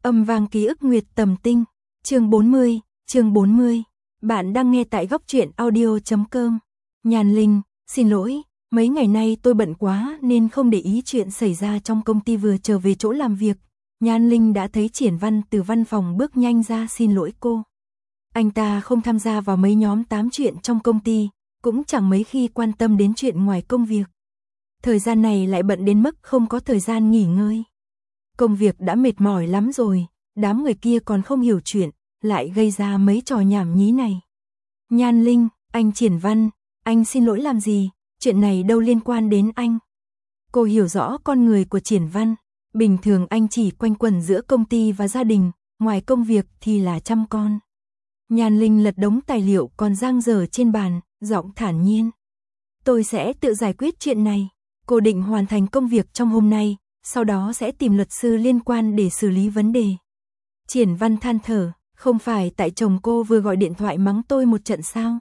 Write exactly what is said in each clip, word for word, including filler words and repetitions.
Âm vang ký ức Nguyệt Tầm Tinh, chương bốn mươi, chương bốn mươi. Bạn đang nghe tại góc truyện audio chấm com. Nhàn Linh, xin lỗi, mấy ngày nay tôi bận quá nên không để ý chuyện xảy ra trong công ty. Vừa trở về chỗ làm việc, Nhan Linh đã thấy Triển Văn từ văn phòng bước nhanh ra xin lỗi cô. Anh ta không tham gia vào mấy nhóm tám chuyện trong công ty, cũng chẳng mấy khi quan tâm đến chuyện ngoài công việc. Thời gian này lại bận đến mức không có thời gian nghỉ ngơi. Công việc đã mệt mỏi lắm rồi, đám người kia còn không hiểu chuyện, lại gây ra mấy trò nhảm nhí này. Nhan Linh, anh Triển Văn, anh xin lỗi làm gì, chuyện này đâu liên quan đến anh. Cô hiểu rõ con người của Triển Văn, bình thường anh chỉ quanh quẩn giữa công ty và gia đình, ngoài công việc thì là chăm con. Nhan Linh lật đống tài liệu còn dang dở trên bàn, giọng thản nhiên. Tôi sẽ tự giải quyết chuyện này, cô định hoàn thành công việc trong hôm nay, sau đó sẽ tìm luật sư liên quan để xử lý vấn đề. Triển Văn than thở, không phải tại chồng cô vừa gọi điện thoại mắng tôi một trận sao?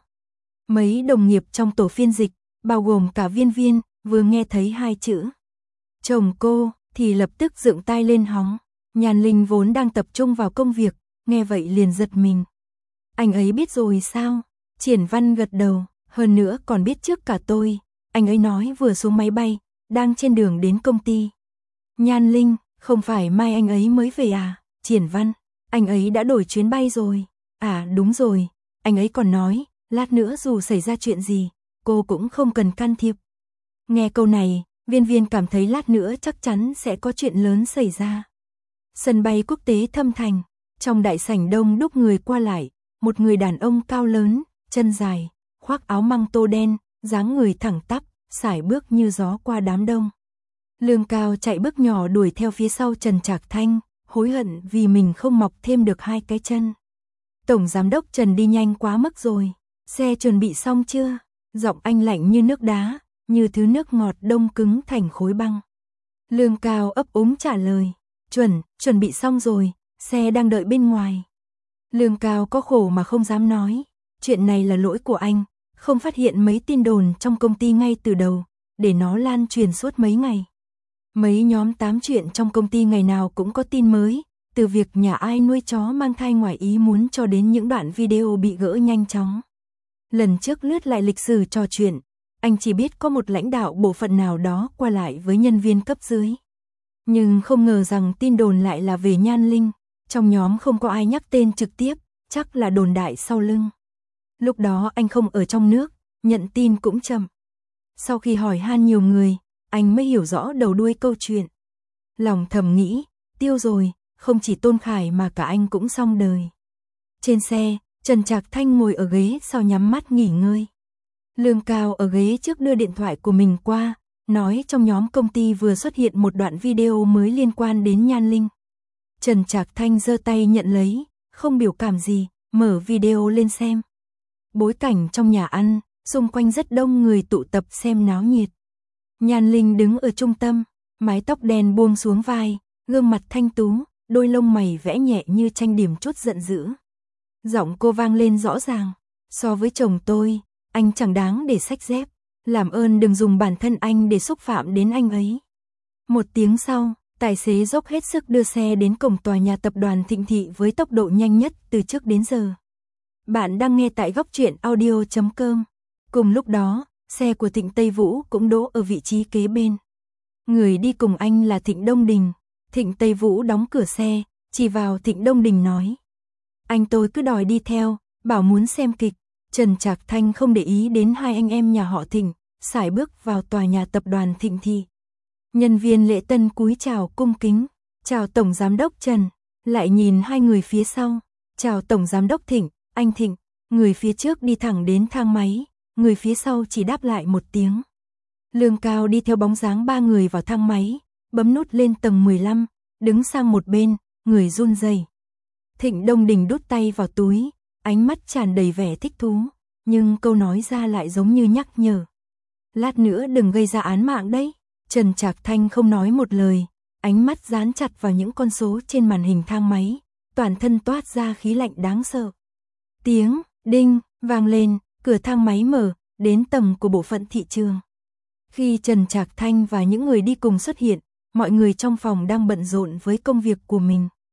Mấy đồng nghiệp trong tổ phiên dịch, bao gồm cả Viên Viên, vừa nghe thấy hai chữ chồng cô thì lập tức dựng tai lên hóng. Nhan Linh vốn đang tập trung vào công việc, nghe vậy liền giật mình. Anh ấy biết rồi sao? Triển Văn gật đầu, hơn nữa còn biết trước cả tôi. Anh ấy nói vừa xuống máy bay, đang trên đường đến công ty. Nhan Linh, không phải mai anh ấy mới về à? Triển Văn, anh ấy đã đổi chuyến bay rồi. À đúng rồi, anh ấy còn nói, lát nữa dù xảy ra chuyện gì, cô cũng không cần can thiệp. Nghe câu này, Viên Viên cảm thấy lát nữa chắc chắn sẽ có chuyện lớn xảy ra. Sân bay quốc tế Thâm Thành, trong đại sảnh đông đúc người qua lại, một người đàn ông cao lớn, chân dài, khoác áo măng tô đen, dáng người thẳng tắp, sải bước như gió qua đám đông. Lương Cao chạy bước nhỏ đuổi theo phía sau Trần Trạc Thanh, hối hận vì mình không mọc thêm được hai cái chân. Tổng giám đốc Trần đi nhanh quá mức rồi, xe chuẩn bị xong chưa? Giọng anh lạnh như nước đá, như thứ nước ngọt đông cứng thành khối băng. Lương Cao ấp úng trả lời, chuẩn, chuẩn bị xong rồi, xe đang đợi bên ngoài. Lương Cao có khổ mà không dám nói, chuyện này là lỗi của anh, không phát hiện mấy tin đồn trong công ty ngay từ đầu, để nó lan truyền suốt mấy ngày. Mấy nhóm tám chuyện trong công ty ngày nào cũng có tin mới, từ việc nhà ai nuôi chó mang thai ngoài ý muốn cho đến những đoạn video bị gỡ nhanh chóng. Lần trước lướt lại lịch sử trò chuyện, anh chỉ biết có một lãnh đạo bộ phận nào đó qua lại với nhân viên cấp dưới. Nhưng không ngờ rằng tin đồn lại là về Nhan Linh, trong nhóm không có ai nhắc tên trực tiếp, chắc là đồn đại sau lưng. Lúc đó anh không ở trong nước, nhận tin cũng chậm. Sau khi hỏi han nhiều người, anh mới hiểu rõ đầu đuôi câu chuyện. Lòng thầm nghĩ, tiêu rồi, không chỉ Tôn Khải mà cả anh cũng xong đời. Trên xe, Trần Trạc Thanh ngồi ở ghế sau nhắm mắt nghỉ ngơi. Lương Cao ở ghế trước đưa điện thoại của mình qua, nói trong nhóm công ty vừa xuất hiện một đoạn video mới liên quan đến Nhan Linh. Trần Trạc Thanh giơ tay nhận lấy, không biểu cảm gì, mở video lên xem. Bối cảnh trong nhà ăn, xung quanh rất đông người tụ tập xem náo nhiệt. Nhan Linh đứng ở trung tâm, mái tóc đen buông xuống vai, gương mặt thanh tú, đôi lông mày vẽ nhẹ như tranh điểm chút giận dữ. Giọng cô vang lên rõ ràng, so với chồng tôi, anh chẳng đáng để xách dép, làm ơn đừng dùng bản thân anh để xúc phạm đến anh ấy. Một tiếng sau, tài xế dốc hết sức đưa xe đến cổng tòa nhà tập đoàn Thịnh Thị với tốc độ nhanh nhất từ trước đến giờ. Bạn đang nghe tại góc truyện audio chấm com. Cùng lúc đó, xe của Thịnh Tây Vũ cũng đỗ ở vị trí kế bên. Người đi cùng anh là Thịnh Đông Đình. Thịnh Tây Vũ đóng cửa xe, chỉ vào Thịnh Đông Đình nói. Anh tôi cứ đòi đi theo, bảo muốn xem kịch. Trần Trạc Thanh không để ý đến hai anh em nhà họ Thịnh, sải bước vào tòa nhà tập đoàn Thịnh Thị. Nhân viên lễ tân cúi chào cung kính, chào Tổng Giám đốc Trần, lại nhìn hai người phía sau, chào Tổng Giám đốc Thịnh, anh Thịnh, người phía trước đi thẳng đến thang máy, người phía sau chỉ đáp lại một tiếng. Lương Cao đi theo bóng dáng ba người vào thang máy, bấm nút lên tầng mười lăm, đứng sang một bên, người run rẩy. Thịnh Đông Đình đút tay vào túi, ánh mắt tràn đầy vẻ thích thú, nhưng câu nói ra lại giống như nhắc nhở. Lát nữa đừng gây ra án mạng đấy. Trần Trạc Thanh không nói một lời, ánh mắt dán chặt vào những con số trên màn hình thang máy, toàn thân toát ra khí lạnh đáng sợ. Tiếng đinh vang lên, cửa thang máy mở, đến tầng của bộ phận thị trường. Khi Trần Trạc Thanh và những người đi cùng xuất hiện, mọi người trong phòng đang bận rộn với công việc của mình.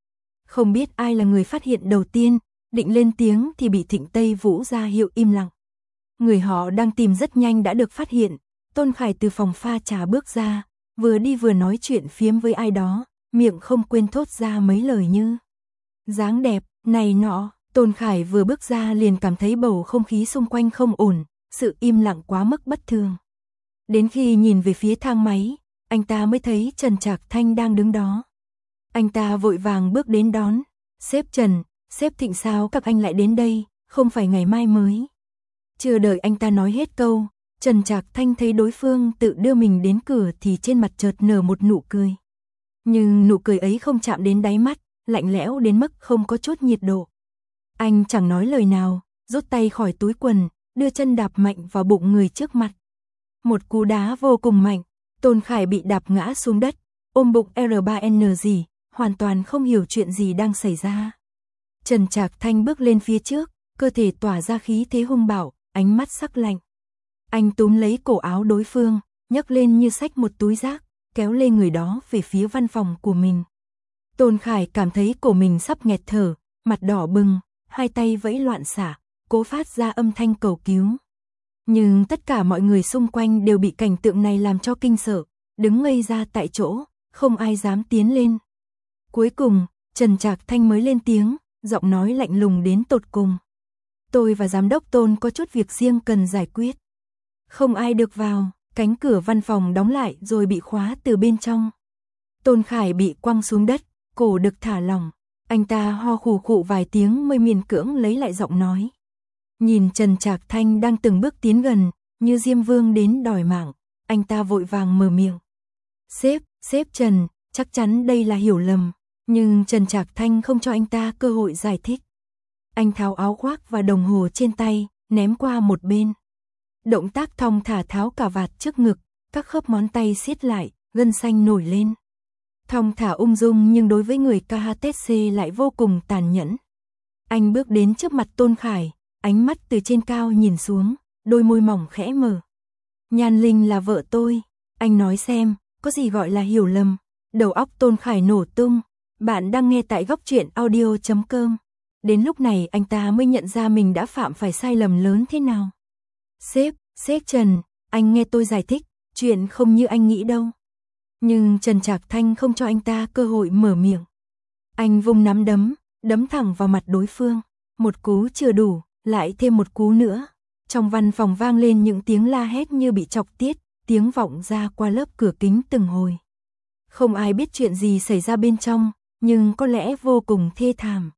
Không biết ai là người phát hiện đầu tiên, định lên tiếng thì bị Thịnh Tây Vũ ra hiệu im lặng. Người họ đang tìm rất nhanh đã được phát hiện. Tôn Khải từ phòng pha trà bước ra, vừa đi vừa nói chuyện phiếm với ai đó, miệng không quên thốt ra mấy lời như dáng đẹp, này nọ. Tôn Khải vừa bước ra liền cảm thấy bầu không khí xung quanh không ổn, sự im lặng quá mức bất thường. Đến khi nhìn về phía thang máy, anh ta mới thấy Trần Trạc Thanh đang đứng đó. Anh ta vội vàng bước đến đón. Sếp Trần, sếp Thịnh sao các anh lại đến đây, không phải ngày mai mới. Chưa đợi anh ta nói hết câu, Trần Trạc Thanh thấy đối phương tự đưa mình đến cửa thì trên mặt chợt nở một nụ cười. Nhưng nụ cười ấy không chạm đến đáy mắt, lạnh lẽo đến mức không có chút nhiệt độ. Anh chẳng nói lời nào, rút tay khỏi túi quần, đưa chân đạp mạnh vào bụng người trước mặt. Một cú đá vô cùng mạnh, Tôn Khải bị đạp ngã xuống đất, ôm bụng R ba N gì, hoàn toàn không hiểu chuyện gì đang xảy ra. Trần Trạc Thanh bước lên phía trước, cơ thể tỏa ra khí thế hung bạo, ánh mắt sắc lạnh. Anh túm lấy cổ áo đối phương, nhấc lên như xách một túi rác, kéo lê người đó về phía văn phòng của mình. Tôn Khải cảm thấy cổ mình sắp nghẹt thở, mặt đỏ bừng, hai tay vẫy loạn xạ, cố phát ra âm thanh cầu cứu. Nhưng tất cả mọi người xung quanh đều bị cảnh tượng này làm cho kinh sợ, đứng ngây ra tại chỗ, không ai dám tiến lên. Cuối cùng, Trần Trạc Thanh mới lên tiếng, giọng nói lạnh lùng đến tột cùng. Tôi và giám đốc Tôn có chút việc riêng cần giải quyết. Không ai được vào, cánh cửa văn phòng đóng lại rồi bị khóa từ bên trong. Tôn Khải bị quăng xuống đất, cổ được thả lỏng. Anh ta ho khù khụ vài tiếng mới miễn cưỡng lấy lại giọng nói. Nhìn Trần Trạc Thanh đang từng bước tiến gần, như Diêm Vương đến đòi mạng, anh ta vội vàng mở miệng. Sếp, sếp Trần, chắc chắn đây là hiểu lầm, nhưng Trần Trạc Thanh không cho anh ta cơ hội giải thích. Anh tháo áo khoác và đồng hồ trên tay, ném qua một bên. Động tác thong thả tháo cà vạt trước ngực, các khớp ngón tay siết lại, gân xanh nổi lên. Thong thả ung dung nhưng đối với người ca hát xê lại vô cùng tàn nhẫn. Anh bước đến trước mặt Tôn Khải, ánh mắt từ trên cao nhìn xuống, đôi môi mỏng khẽ mở. Nhan Linh là vợ tôi, anh nói xem, có gì gọi là hiểu lầm. Đầu óc Tôn Khải nổ tung. Bạn đang nghe tại góc truyện audio chấm com. Đến lúc này anh ta mới nhận ra mình đã phạm phải sai lầm lớn thế nào. Sếp, sếp Trần, anh nghe tôi giải thích, chuyện không như anh nghĩ đâu. Nhưng Trần Trạc Thanh không cho anh ta cơ hội mở miệng. Anh vung nắm đấm, đấm thẳng vào mặt đối phương. Một cú chưa đủ, lại thêm một cú nữa. Trong văn phòng vang lên những tiếng la hét như bị chọc tiết, tiếng vọng ra qua lớp cửa kính từng hồi. Không ai biết chuyện gì xảy ra bên trong, nhưng có lẽ vô cùng thê thảm.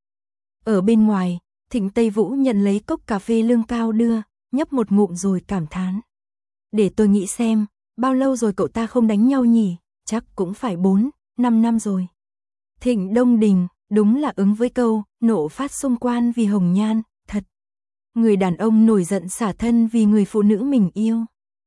Ở bên ngoài, Thịnh Tây Vũ nhận lấy cốc cà phê lương cao đưa, nhấp một ngụm rồi cảm thán. Để tôi nghĩ xem, bao lâu rồi cậu ta không đánh nhau nhỉ, chắc cũng phải bốn, năm năm rồi. Thịnh Đông Đình, đúng là ứng với câu, nộ phát xung quan vì hồng nhan, thật. Người đàn ông nổi giận xả thân vì người phụ nữ mình yêu.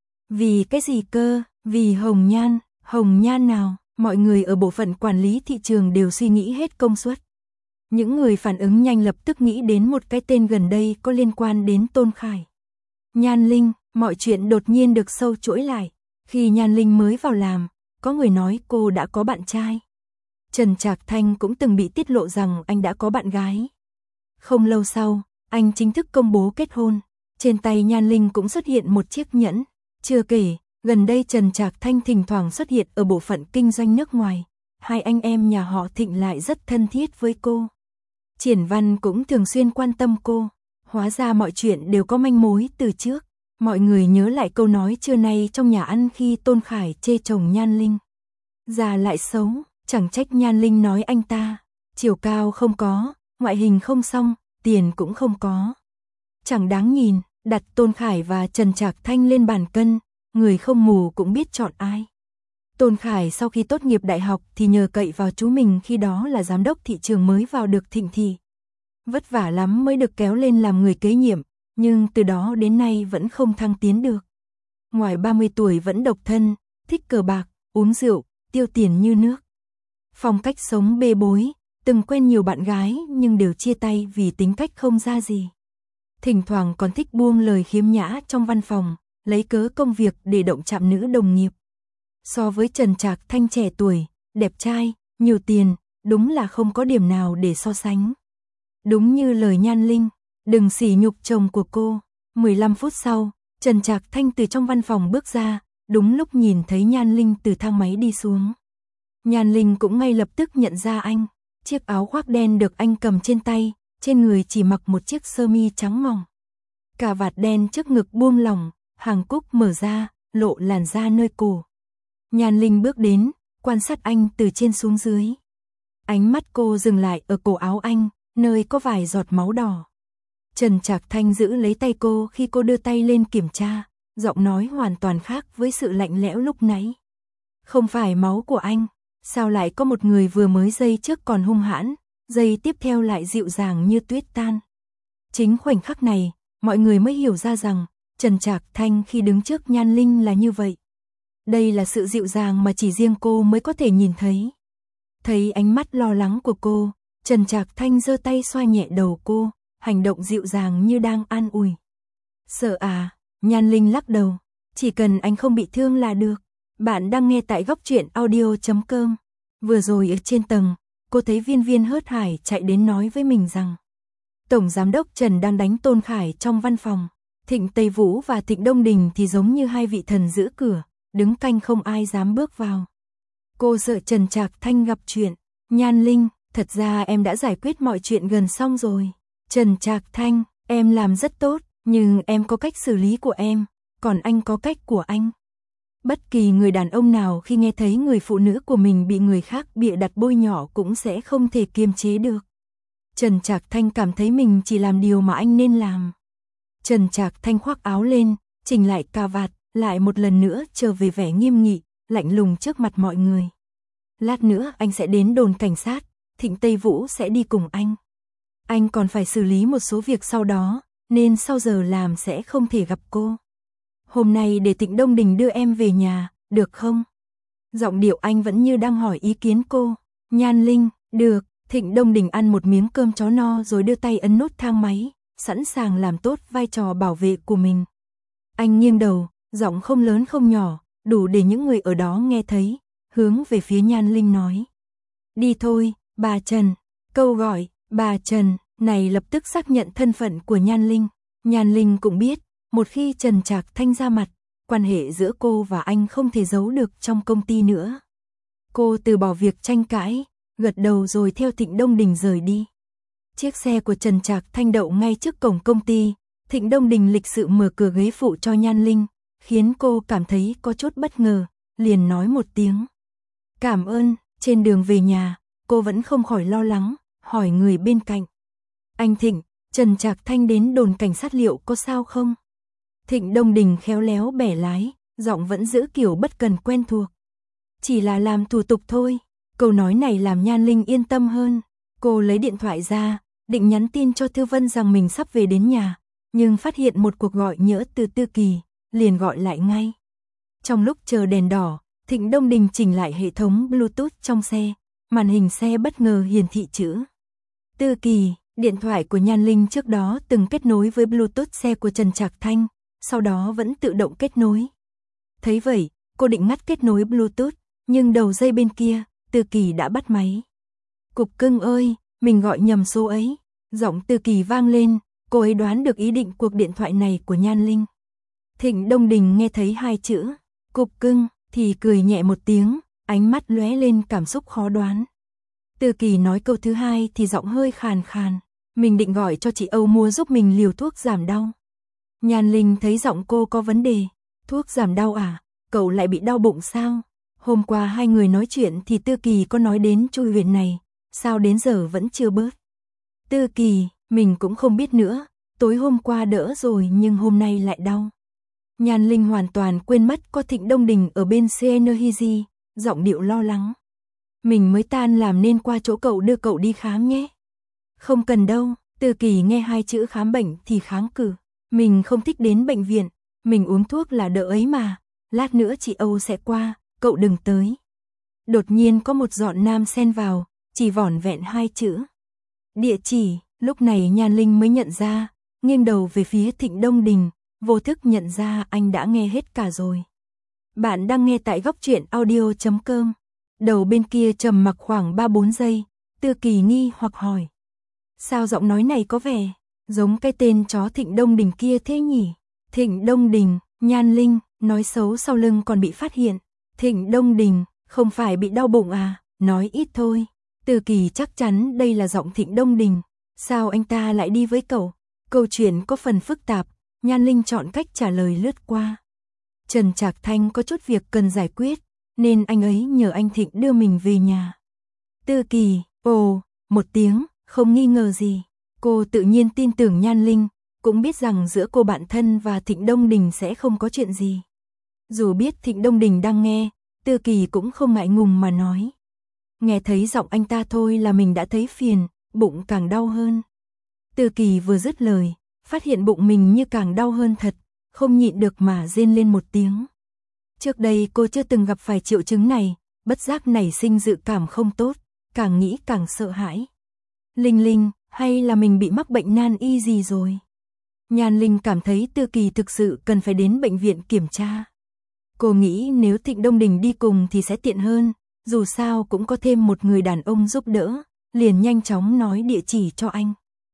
Vì cái gì cơ, vì hồng nhan, hồng nhan nào, mọi người ở bộ phận quản lý thị trường đều suy nghĩ hết công suất. Những người phản ứng nhanh lập tức nghĩ đến một cái tên gần đây có liên quan đến Tôn Khải. Nhan Linh, mọi chuyện đột nhiên được sâu chuỗi lại. Khi Nhan Linh mới vào làm, có người nói cô đã có bạn trai. Trần Trạc Thanh cũng từng bị tiết lộ rằng anh đã có bạn gái. Không lâu sau, anh chính thức công bố kết hôn. Trên tay Nhan Linh cũng xuất hiện một chiếc nhẫn. Chưa kể, gần đây Trần Trạc Thanh thỉnh thoảng xuất hiện ở bộ phận kinh doanh nước ngoài. Hai anh em nhà họ Thịnh lại rất thân thiết với cô. Triển Văn cũng thường xuyên quan tâm cô. Hóa ra mọi chuyện đều có manh mối từ trước. Mọi người nhớ lại câu nói trưa nay trong nhà ăn khi Tôn Khải chê chồng Nhan Linh. Già lại xấu, chẳng trách Nhan Linh nói anh ta. Chiều cao không có, ngoại hình không xong, tiền cũng không có. Chẳng đáng nhìn, đặt Tôn Khải và Trần Trạc Thanh lên bàn cân, người không mù cũng biết chọn ai. Tôn Khải sau khi tốt nghiệp đại học thì nhờ cậy vào chú mình khi đó là giám đốc thị trường mới vào được Thịnh thị. Vất vả lắm mới được kéo lên làm người kế nhiệm, nhưng từ đó đến nay vẫn không thăng tiến được. Ngoài ba mươi tuổi vẫn độc thân, thích cờ bạc, uống rượu, tiêu tiền như nước. Phong cách sống bê bối, từng quen nhiều bạn gái nhưng đều chia tay vì tính cách không ra gì. Thỉnh thoảng còn thích buông lời khiếm nhã trong văn phòng, lấy cớ công việc để động chạm nữ đồng nghiệp. So với Trần Trạc Thanh trẻ tuổi, đẹp trai, nhiều tiền, đúng là không có điểm nào để so sánh. Đúng như lời Nhan Linh, đừng sỉ nhục chồng của cô. mười lăm phút sau, Trần Trạc Thanh từ trong văn phòng bước ra, đúng lúc nhìn thấy Nhan Linh từ thang máy đi xuống. Nhan Linh cũng ngay lập tức nhận ra anh, chiếc áo khoác đen được anh cầm trên tay, trên người chỉ mặc một chiếc sơ mi trắng mỏng. Cà vạt đen trước ngực buông lỏng, hàng cúc mở ra, lộ làn da nơi cổ. Nhan Linh bước đến, quan sát anh từ trên xuống dưới. Ánh mắt cô dừng lại ở cổ áo anh, nơi có vài giọt máu đỏ. Trần Trạc Thanh giữ lấy tay cô khi cô đưa tay lên kiểm tra, giọng nói hoàn toàn khác với sự lạnh lẽo lúc nãy. Không phải máu của anh, sao lại có một người vừa mới giây trước còn hung hãn, giây tiếp theo lại dịu dàng như tuyết tan. Chính khoảnh khắc này, mọi người mới hiểu ra rằng, Trần Trạc Thanh khi đứng trước Nhan Linh là như vậy. Đây là sự dịu dàng mà chỉ riêng cô mới có thể nhìn thấy. Thấy ánh mắt lo lắng của cô, Trần Trạc Thanh giơ tay xoa nhẹ đầu cô, hành động dịu dàng như đang an ủi. Sợ à? Nhan Linh lắc đầu, chỉ cần anh không bị thương là được. Bạn đang nghe tại góc truyện audio chấm com. Vừa rồi ở trên tầng, cô thấy Viên Viên hớt hải chạy đến nói với mình rằng Tổng Giám đốc Trần đang đánh Tôn Khải trong văn phòng. Thịnh Tây Vũ và Thịnh Đông Đình thì giống như hai vị thần giữ cửa, đứng canh không ai dám bước vào. Cô sợ Trần Trạc Thanh gặp chuyện. Nhan Linh, thật ra em đã giải quyết mọi chuyện gần xong rồi. Trần Trạc Thanh, em làm rất tốt, nhưng em có cách xử lý của em, còn anh có cách của anh. Bất kỳ người đàn ông nào khi nghe thấy người phụ nữ của mình bị người khác bịa đặt bôi nhọ cũng sẽ không thể kiềm chế được. Trần Trạc Thanh cảm thấy mình chỉ làm điều mà anh nên làm. Trần Trạc Thanh khoác áo lên, chỉnh lại cà vạt, lại một lần nữa trở về vẻ nghiêm nghị, lạnh lùng trước mặt mọi người. Lát nữa anh sẽ đến đồn cảnh sát, Thịnh Tây Vũ sẽ đi cùng anh. Anh còn phải xử lý một số việc sau đó, nên sau giờ làm sẽ không thể gặp cô. Hôm nay để Thịnh Đông Đình đưa em về nhà, được không? Giọng điệu anh vẫn như đang hỏi ý kiến cô. Nhan Linh, được. Thịnh Đông Đình ăn một miếng cơm chó no rồi đưa tay ấn nút thang máy, sẵn sàng làm tốt vai trò bảo vệ của mình. Anh nghiêng đầu, giọng không lớn không nhỏ, đủ để những người ở đó nghe thấy, hướng về phía Nhan Linh nói. Đi thôi, bà Trần. Câu gọi, bà Trần, này lập tức xác nhận thân phận của Nhan Linh. Nhan Linh cũng biết, một khi Trần Trạc Thanh ra mặt, quan hệ giữa cô và anh không thể giấu được trong công ty nữa. Cô từ bỏ việc tranh cãi, gật đầu rồi theo Thịnh Đông Đình rời đi. Chiếc xe của Trần Trạc Thanh đậu ngay trước cổng công ty, Thịnh Đông Đình lịch sự mở cửa ghế phụ cho Nhan Linh, khiến cô cảm thấy có chút bất ngờ, liền nói một tiếng. Cảm ơn. Trên đường về nhà, cô vẫn không khỏi lo lắng, hỏi người bên cạnh. Anh Thịnh, Trần Trạc Thanh đến đồn cảnh sát liệu có sao không? Thịnh Đông Đình khéo léo bẻ lái, giọng vẫn giữ kiểu bất cần quen thuộc. Chỉ là làm thủ tục thôi. Câu nói này làm Nhan Linh yên tâm hơn. Cô lấy điện thoại ra, định nhắn tin cho Thư Vân rằng mình sắp về đến nhà, nhưng phát hiện một cuộc gọi nhỡ từ Tư Kỳ, liền gọi lại ngay. Trong lúc chờ đèn đỏ, Thịnh Đông Đình chỉnh lại hệ thống Bluetooth trong xe, màn hình xe bất ngờ hiển thị chữ Tư Kỳ. Điện thoại của Nhan Linh trước đó từng kết nối với Bluetooth xe của Trần Trạc Thanh, sau đó vẫn tự động kết nối. Thấy vậy, cô định ngắt kết nối Bluetooth, nhưng đầu dây bên kia, Tư Kỳ đã bắt máy. Cục cưng ơi, mình gọi nhầm số ấy. Giọng Tư Kỳ vang lên, cô ấy đoán được ý định cuộc điện thoại này của Nhan Linh. Thịnh Đông Đình nghe thấy hai chữ Cục cưng thì cười nhẹ một tiếng, ánh mắt lóe lên cảm xúc khó đoán. Tư Kỳ nói câu thứ hai thì giọng hơi khàn khàn. Mình định gọi cho chị Âu mua giúp mình liều thuốc giảm đau. Nhan Linh thấy giọng cô có vấn đề. Thuốc giảm đau à? Cậu lại bị đau bụng sao? Hôm qua hai người nói chuyện thì Tư Kỳ có nói đến chui huyệt này, sao đến giờ vẫn chưa bớt? Tư Kỳ, mình cũng không biết nữa, tối hôm qua đỡ rồi nhưng hôm nay lại đau. Nhan Linh hoàn toàn quên mất có Thịnh Đông Đình ở bên Senerhizi, giọng điệu lo lắng. Mình mới tan làm nên qua chỗ cậu đưa cậu đi khám nhé. Không cần đâu. Tư Kỳ nghe hai chữ khám bệnh thì kháng cự. Mình không thích đến bệnh viện, mình uống thuốc là đỡ ấy mà, lát nữa chị Âu sẽ qua, cậu đừng tới. Đột nhiên có một giọng nam xen vào, chỉ vỏn vẹn hai chữ địa chỉ. Lúc này Nhan Linh mới nhận ra, nghiêng đầu về phía Thịnh Đông Đình, vô thức nhận ra anh đã nghe hết cả rồi. Bạn đang nghe tại góc truyện audio chấm com. Đầu bên kia trầm mặc khoảng ba bốn giây, Tư Kỳ nghi hoặc hỏi. Sao giọng nói này có vẻ giống cái tên chó Thịnh Đông Đình kia thế nhỉ? Thịnh Đông Đình, Nhan Linh, nói xấu sau lưng còn bị phát hiện. Thịnh Đông Đình, không phải bị đau bụng à, nói ít thôi. Tư Kỳ chắc chắn đây là giọng Thịnh Đông Đình. Sao anh ta lại đi với cậu? Câu chuyện có phần phức tạp, Nhan Linh chọn cách trả lời lướt qua. Trần Trạc Thanh có chút việc cần giải quyết, nên anh ấy nhờ anh Thịnh đưa mình về nhà. Tư Kỳ, ồ, một tiếng, không nghi ngờ gì. Cô tự nhiên tin tưởng Nhan Linh, cũng biết rằng giữa cô bạn thân và Thịnh Đông Đình sẽ không có chuyện gì. Dù biết Thịnh Đông Đình đang nghe, Tư Kỳ cũng không ngại ngùng mà nói. Nghe thấy giọng anh ta thôi là mình đã thấy phiền, bụng càng đau hơn. Tư Kỳ vừa dứt lời, phát hiện bụng mình như càng đau hơn thật, không nhịn được mà rên lên một tiếng. Trước đây cô chưa từng gặp phải triệu chứng này, bất giác nảy sinh dự cảm không tốt, càng nghĩ càng sợ hãi. Linh Linh, hay là mình bị mắc bệnh nan y gì rồi? Nhan Linh cảm thấy Tư Kỳ thực sự cần phải đến bệnh viện kiểm tra. Cô nghĩ nếu Thịnh Đông Đình đi cùng thì sẽ tiện hơn, dù sao cũng có thêm một người đàn ông giúp đỡ, liền nhanh chóng nói địa chỉ cho anh.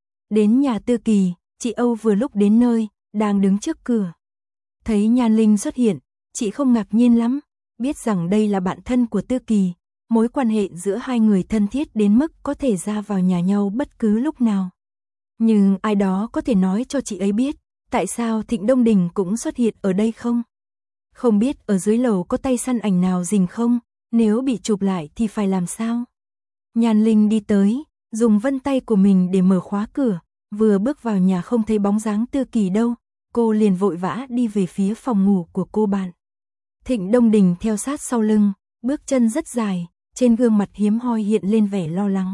Đến nhà Tư Kỳ, chị Âu vừa lúc đến nơi, đang đứng trước cửa. Thấy Nhan Linh xuất hiện, chị không ngạc nhiên lắm, biết rằng đây là bạn thân của Tư Kỳ, mối quan hệ giữa hai người thân thiết đến mức có thể ra vào nhà nhau bất cứ lúc nào. Nhưng ai đó có thể nói cho chị ấy biết, tại sao Thịnh Đông Đình cũng xuất hiện ở đây không? Không biết ở dưới lầu có tay săn ảnh nào rình không, nếu bị chụp lại thì phải làm sao? Nhan Linh đi tới, dùng vân tay của mình để mở khóa cửa, vừa bước vào nhà không thấy bóng dáng Tư Kỳ đâu, cô liền vội vã đi về phía phòng ngủ của cô bạn. Thịnh Đông Đình theo sát sau lưng, bước chân rất dài, trên gương mặt hiếm hoi hiện lên vẻ lo lắng.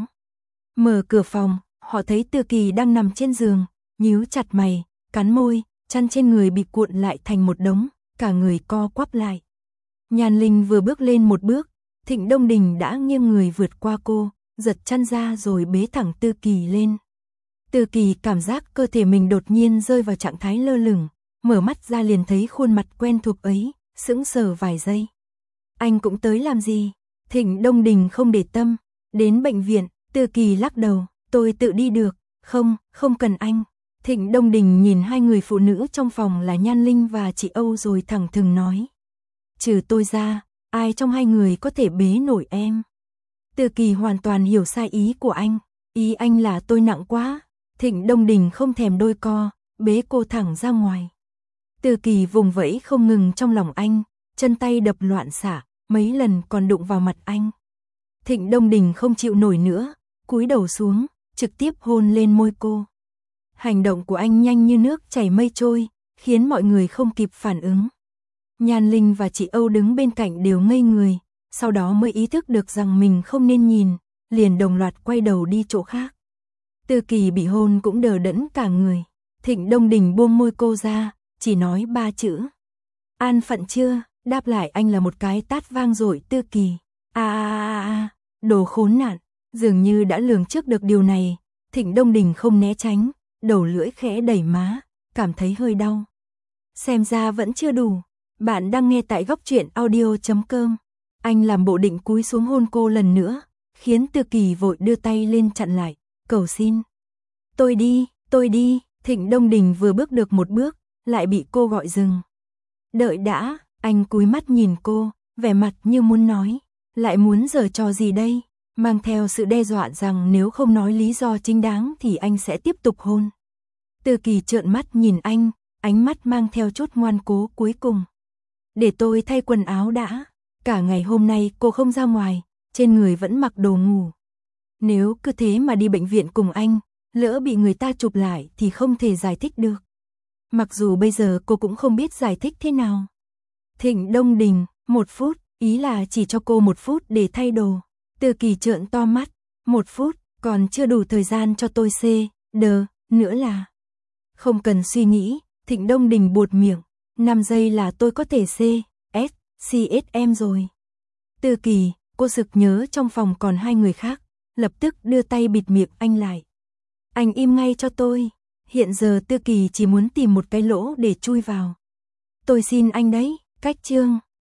Mở cửa phòng, họ thấy Tư Kỳ đang nằm trên giường, nhíu chặt mày, cắn môi, chăn trên người bị cuộn lại thành một đống, cả người co quắp lại. Nhan Linh vừa bước lên một bước, Thịnh Đông Đình đã nghiêng người vượt qua cô, giật chăn ra rồi bế thẳng Tư Kỳ lên. Tư Kỳ cảm giác cơ thể mình đột nhiên rơi vào trạng thái lơ lửng, mở mắt ra liền thấy khuôn mặt quen thuộc ấy, sững sờ vài giây. Anh cũng tới làm gì? Thịnh Đông Đình không để tâm, đến bệnh viện, Tư Kỳ lắc đầu, tôi tự đi được, không, không cần anh. Thịnh Đông Đình nhìn hai người phụ nữ trong phòng là Nhan Linh và chị Âu rồi thẳng thừng nói. Trừ tôi ra, ai trong hai người có thể bế nổi em? Tư Kỳ hoàn toàn hiểu sai ý của anh, ý anh là tôi nặng quá. Thịnh Đông Đình không thèm đôi co, bế cô thẳng ra ngoài. Tư Kỳ vùng vẫy không ngừng trong lòng anh, chân tay đập loạn xạ, mấy lần còn đụng vào mặt anh. Thịnh Đông Đình không chịu nổi nữa, cúi đầu xuống, trực tiếp hôn lên môi cô. Hành động của anh nhanh như nước chảy mây trôi, khiến mọi người không kịp phản ứng. Nhan Linh và chị Âu đứng bên cạnh đều ngây người, sau đó mới ý thức được rằng mình không nên nhìn, liền đồng loạt quay đầu đi chỗ khác. Tư Kỳ bị hôn cũng đờ đẫn cả người. Thịnh Đông Đình buông môi cô ra, chỉ nói ba chữ. An phận chưa? Đáp lại anh là một cái tát vang dội. Tư Kỳ. A a a a, đồ khốn nạn. Dường như đã lường trước được điều này, Thịnh Đông Đình không né tránh, đầu lưỡi khẽ đẩy má, cảm thấy hơi đau. Xem ra vẫn chưa đủ. Bạn đang nghe tại góc truyện audio chấm com. Anh làm bộ định cúi xuống hôn cô lần nữa, khiến Tư Kỳ vội đưa tay lên chặn lại, cầu xin. Tôi đi, tôi đi. Thịnh Đông Đình vừa bước được một bước, lại bị cô gọi dừng. Đợi đã, anh cúi mắt nhìn cô, vẻ mặt như muốn nói, lại muốn giở trò gì đây, mang theo sự đe dọa rằng nếu không nói lý do chính đáng thì anh sẽ tiếp tục hôn. Tư Kỳ trợn mắt nhìn anh, ánh mắt mang theo chút ngoan cố cuối cùng. Để tôi thay quần áo đã, cả ngày hôm nay cô không ra ngoài, trên người vẫn mặc đồ ngủ. Nếu cứ thế mà đi bệnh viện cùng anh, lỡ bị người ta chụp lại thì không thể giải thích được. Mặc dù bây giờ cô cũng không biết giải thích thế nào. Thịnh Đông Đình, một phút, ý là chỉ cho cô một phút để thay đồ. Tư Kỳ trợn to mắt, một phút, còn chưa đủ thời gian cho tôi xê, đờ, nữa là. Không cần suy nghĩ, Thịnh Đông Đình buột miệng, năm giây là tôi có thể xê, ét, xê ét em rồi. Tư Kỳ, cô sực nhớ trong phòng còn hai người khác, lập tức đưa tay bịt miệng anh lại. Anh im ngay cho tôi, hiện giờ Tư Kỳ chỉ muốn tìm một cái lỗ để chui vào. Tôi xin anh đấy, cách chương.